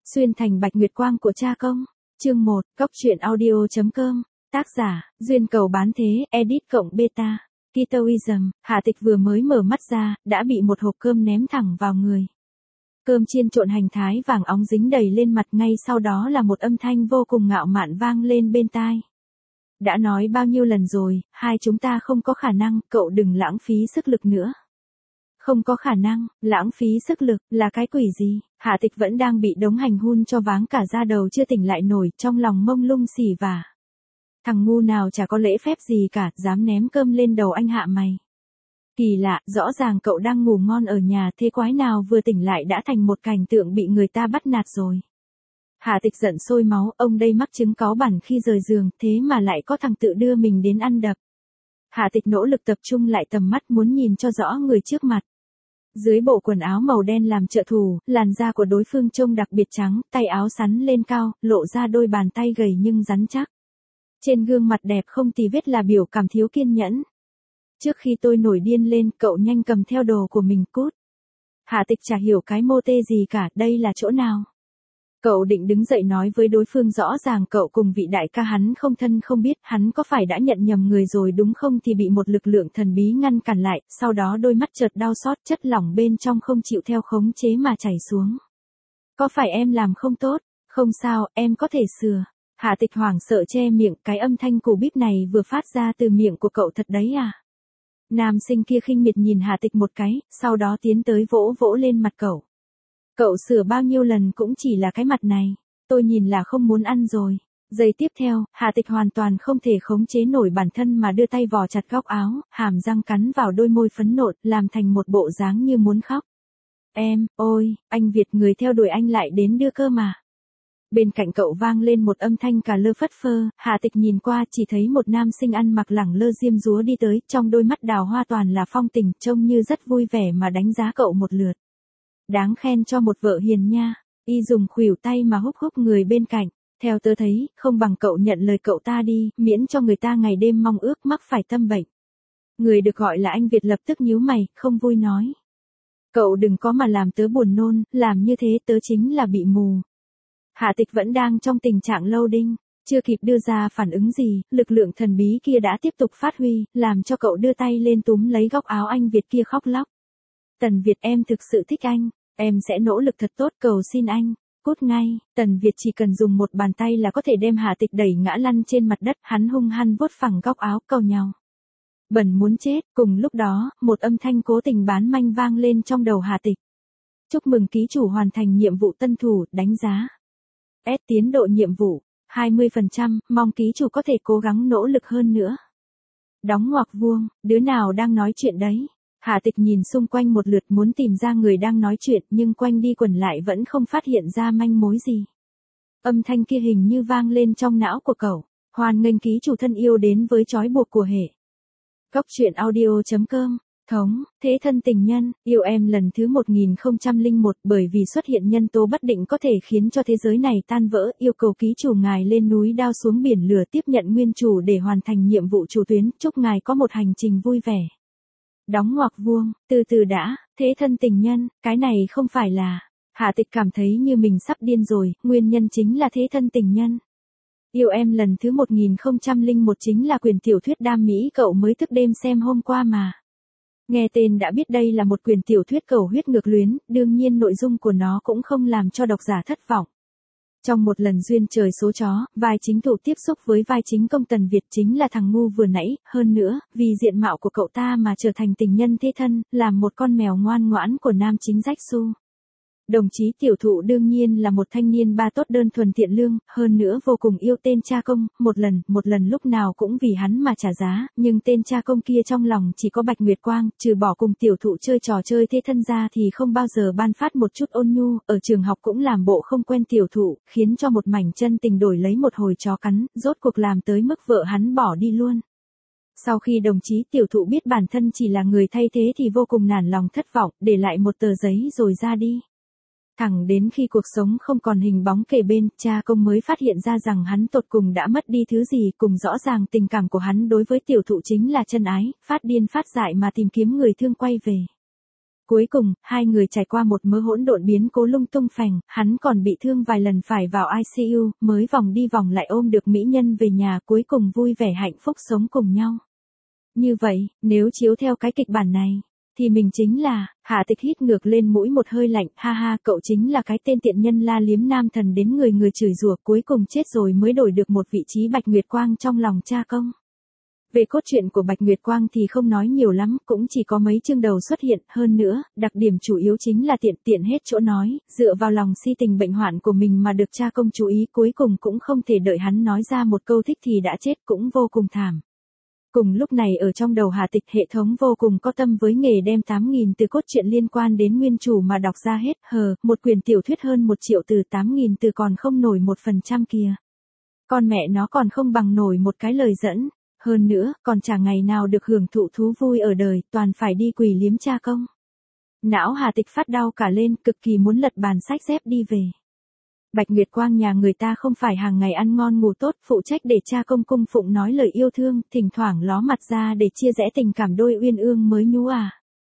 Xuyên thành bạch nguyệt quang của cha công. Chương 1, Cốc truyện audio.com. Tác giả, Duyên Cầu Bán Thế, edit cộng beta. Kitoism, Hạ Tịch vừa mới mở mắt ra, đã bị một hộp cơm ném thẳng vào người. Cơm chiên trộn hành thái vàng óng dính đầy lên mặt, ngay sau đó là một âm thanh vô cùng ngạo mạn vang lên bên tai. Đã nói bao nhiêu lần rồi, hai chúng ta không có khả năng, cậu đừng lãng phí sức lực nữa. Không có khả năng, lãng phí sức lực, là cái quỷ gì? Hạ Tịch vẫn đang bị đống hành hun cho váng cả da đầu, chưa tỉnh lại nổi, trong lòng mông lung xỉ vả. Thằng ngu nào chả có lễ phép gì cả, dám ném cơm lên đầu anh Hạ mày. Kỳ lạ, rõ ràng cậu đang ngủ ngon ở nhà, thế quái nào vừa tỉnh lại đã thành một cảnh tượng bị người ta bắt nạt rồi. Hạ Tịch giận sôi máu, ông đây mắc chứng cáu bẳn khi rời giường, thế mà lại có thằng tự đưa mình đến ăn đập. Hạ Tịch nỗ lực tập trung lại tầm mắt, muốn nhìn cho rõ người trước mặt. Dưới bộ quần áo màu đen làm trợ thủ, làn da của đối phương trông đặc biệt trắng, tay áo xắn lên cao, lộ ra đôi bàn tay gầy nhưng rắn chắc. Trên gương mặt đẹp không tì vết là biểu cảm thiếu kiên nhẫn. Trước khi tôi nổi điên lên, cậu nhanh cầm theo đồ của mình cút. Hạ Tịch chả hiểu cái mô tê gì cả, đây là chỗ nào? Cậu định đứng dậy nói với đối phương rõ ràng cậu cùng vị đại ca hắn không thân không biết, hắn có phải đã nhận nhầm người rồi đúng không, thì bị một lực lượng thần bí ngăn cản lại, sau đó đôi mắt chợt đau xót, chất lỏng bên trong không chịu theo khống chế mà chảy xuống. Có phải em làm không tốt? Không sao, em có thể sửa. Hạ Tịch hoảng sợ che miệng, cái âm thanh cù bíp này vừa phát ra từ miệng của cậu thật đấy à? Nam sinh kia khinh miệt nhìn Hạ Tịch một cái, sau đó tiến tới vỗ vỗ lên mặt cậu. Cậu sửa bao nhiêu lần cũng chỉ là cái mặt này, tôi nhìn là không muốn ăn rồi. Giây tiếp theo, Hạ Tịch hoàn toàn không thể khống chế nổi bản thân mà đưa tay vò chặt góc áo, hàm răng cắn vào đôi môi phấn nộn, làm thành một bộ dáng như muốn khóc. Em, ôi, anh Việt, người theo đuổi anh lại đến đưa cơ mà. Bên cạnh cậu vang lên một âm thanh cà lơ phất phơ, Hạ Tịch nhìn qua chỉ thấy một nam sinh ăn mặc lẳng lơ diêm dúa đi tới, trong đôi mắt đào hoa toàn là phong tình, trông như rất vui vẻ mà đánh giá cậu một lượt. Đáng khen cho một vợ hiền nha. Y dùng khuỷu tay mà húc húc người bên cạnh. Theo tớ thấy, không bằng cậu nhận lời cậu ta đi, miễn cho người ta ngày đêm mong ước mắc phải tâm bệnh. Người được gọi là anh Việt lập tức nhíu mày, không vui nói. Cậu đừng có mà làm tớ buồn nôn, làm như thế tớ chính là bị mù. Hạ Tịch vẫn đang trong tình trạng loading, chưa kịp đưa ra phản ứng gì, lực lượng thần bí kia đã tiếp tục phát huy, làm cho cậu đưa tay lên túm lấy góc áo anh Việt kia khóc lóc. Tần Việt, em thực sự thích anh, em sẽ nỗ lực thật tốt, cầu xin anh, cút ngay. Tần Việt chỉ cần dùng một bàn tay là có thể đem Hạ Tịch đẩy ngã lăn trên mặt đất, hắn hung hăng vuốt phẳng góc áo, cầu nhau. Bẩn muốn chết. Cùng lúc đó, một âm thanh cố tình bán manh vang lên trong đầu Hạ Tịch. Chúc mừng ký chủ hoàn thành nhiệm vụ tân thủ, đánh giá S tiến độ nhiệm vụ 20%, mong ký chủ có thể cố gắng nỗ lực hơn nữa. Đóng ngoặc vuông, đứa nào đang nói chuyện đấy? Hạ Tịch nhìn xung quanh một lượt muốn tìm ra người đang nói chuyện, nhưng quanh đi quẩn lại vẫn không phát hiện ra manh mối gì. Âm thanh kia hình như vang lên trong não của cậu. Hoan nghênh ký chủ thân yêu đến với trói buộc của hệ. Cốc truyện audio.com. Thống, thế thân tình nhân, yêu em lần thứ 1001, bởi vì xuất hiện nhân tố bất định có thể khiến cho thế giới này tan vỡ, yêu cầu ký chủ ngài lên núi đao xuống biển lửa tiếp nhận nguyên chủ để hoàn thành nhiệm vụ chủ tuyến, chúc ngài có một hành trình vui vẻ. Đóng ngoặc vuông, từ từ đã, thế thân tình nhân, cái này không phải là. Hạ Tịch cảm thấy như mình sắp điên rồi, nguyên nhân chính là thế thân tình nhân. Yêu em lần thứ 1001 chính là quyển tiểu thuyết đam mỹ cậu mới thức đêm xem hôm qua mà. Nghe tên đã biết đây là một quyển tiểu thuyết cầu huyết ngược luyến, đương nhiên nội dung của nó cũng không làm cho độc giả thất vọng. Trong một lần duyên trời số chó, vai chính thủ tiếp xúc với vai chính công Tần Việt chính là thằng ngu vừa nãy, hơn nữa, vì diện mạo của cậu ta mà trở thành tình nhân thế thân, làm một con mèo ngoan ngoãn của nam chính rách xu. Đồng chí tiểu thụ đương nhiên là một thanh niên ba tốt đơn thuần thiện lương, hơn nữa vô cùng yêu tên cha công, một lần lúc nào cũng vì hắn mà trả giá, nhưng tên cha công kia trong lòng chỉ có bạch nguyệt quang, trừ bỏ cùng tiểu thụ chơi trò chơi thế thân ra thì không bao giờ ban phát một chút ôn nhu, ở trường học cũng làm bộ không quen tiểu thụ, khiến cho một mảnh chân tình đổi lấy một hồi chó cắn, rốt cuộc làm tới mức vợ hắn bỏ đi luôn. Sau khi đồng chí tiểu thụ biết bản thân chỉ là người thay thế thì vô cùng nản lòng thất vọng, để lại một tờ giấy rồi ra đi. Thẳng đến khi cuộc sống không còn hình bóng kề bên, cha công mới phát hiện ra rằng hắn tột cùng đã mất đi thứ gì, cùng rõ ràng tình cảm của hắn đối với tiểu thụ chính là chân ái, phát điên phát dại mà tìm kiếm người thương quay về. Cuối cùng, hai người trải qua một mớ hỗn độn biến cố lung tung phành, hắn còn bị thương vài lần phải vào ICU, mới vòng đi vòng lại ôm được mỹ nhân về nhà, cuối cùng vui vẻ hạnh phúc sống cùng nhau. Như vậy, nếu chiếu theo cái kịch bản này, thì mình chính là, Hạ Tịch hít ngược lên mũi một hơi lạnh, ha ha, cậu chính là cái tên tiện nhân la liếm nam thần đến người người chửi rủa, cuối cùng chết rồi mới đổi được một vị trí Bạch Nguyệt Quang trong lòng cha công. Về cốt truyện của Bạch Nguyệt Quang thì không nói nhiều lắm, cũng chỉ có mấy chương đầu xuất hiện, hơn nữa, đặc điểm chủ yếu chính là tiện hết chỗ nói, dựa vào lòng si tình bệnh hoạn của mình mà được cha công chú ý, cuối cùng cũng không thể đợi hắn nói ra một câu thích thì đã chết, cũng vô cùng thảm. Cùng lúc này ở trong đầu Hạ Tịch, hệ thống vô cùng có tâm với nghề đem 8.000 từ cốt truyện liên quan đến nguyên chủ mà đọc ra hết, một quyển tiểu thuyết hơn 1 triệu từ, 8.000 từ còn không nổi 1% kìa. Con mẹ nó còn không bằng nổi một cái lời dẫn. Hơn nữa, còn chả ngày nào được hưởng thụ thú vui ở đời, toàn phải đi quỳ liếm cha công. Não Hạ Tịch phát đau cả lên, cực kỳ muốn lật bàn sách dép đi về. Bạch Nguyệt Quang nhà người ta không phải hàng ngày ăn ngon ngủ tốt, phụ trách để cha công cung phụng nói lời yêu thương, thỉnh thoảng ló mặt ra để chia rẽ tình cảm đôi uyên ương mới nhú à.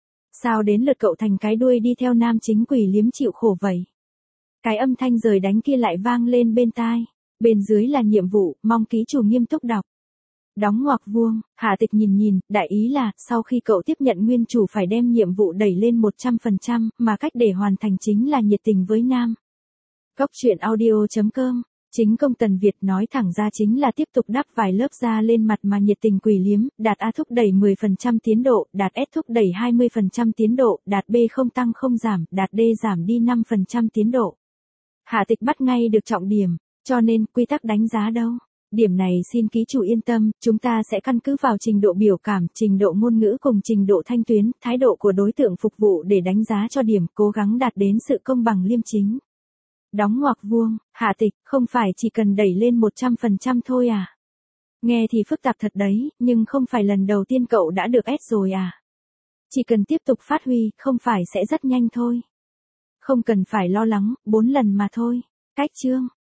Sao đến lượt cậu thành cái đuôi đi theo nam chính quỳ liếm chịu khổ vậy? Cái âm thanh rời đánh kia lại vang lên bên tai. Bên dưới là nhiệm vụ, mong ký chủ nghiêm túc đọc. Đóng ngoặc vuông, Hạ Tịch nhìn, đại ý là, sau khi cậu tiếp nhận nguyên chủ phải đem nhiệm vụ đẩy lên 100%, mà cách để hoàn thành chính là nhiệt tình với nam. Góc truyện audio.com, chính công Tần Việt nói thẳng ra chính là tiếp tục đắp vài lớp da lên mặt mà nhiệt tình quỳ liếm, đạt A thúc đẩy 10% tiến độ, đạt S thúc đẩy 20% tiến độ, đạt B không tăng không giảm, đạt D giảm đi 5% tiến độ. Hạ Tịch bắt ngay được trọng điểm, cho nên quy tắc đánh giá đâu. Điểm này xin ký chủ yên tâm, chúng ta sẽ căn cứ vào trình độ biểu cảm, trình độ ngôn ngữ cùng trình độ thanh tuyến, thái độ của đối tượng phục vụ để đánh giá cho điểm, cố gắng đạt đến sự công bằng liêm chính. Đóng ngoặc vuông, Hạ Tịch, không phải chỉ cần đẩy lên 100% thôi à? Nghe thì phức tạp thật đấy, nhưng không phải lần đầu tiên cậu đã được S rồi à? Chỉ cần tiếp tục phát huy, không phải sẽ rất nhanh thôi. Không cần phải lo lắng, 4 lần mà thôi. Cách chương.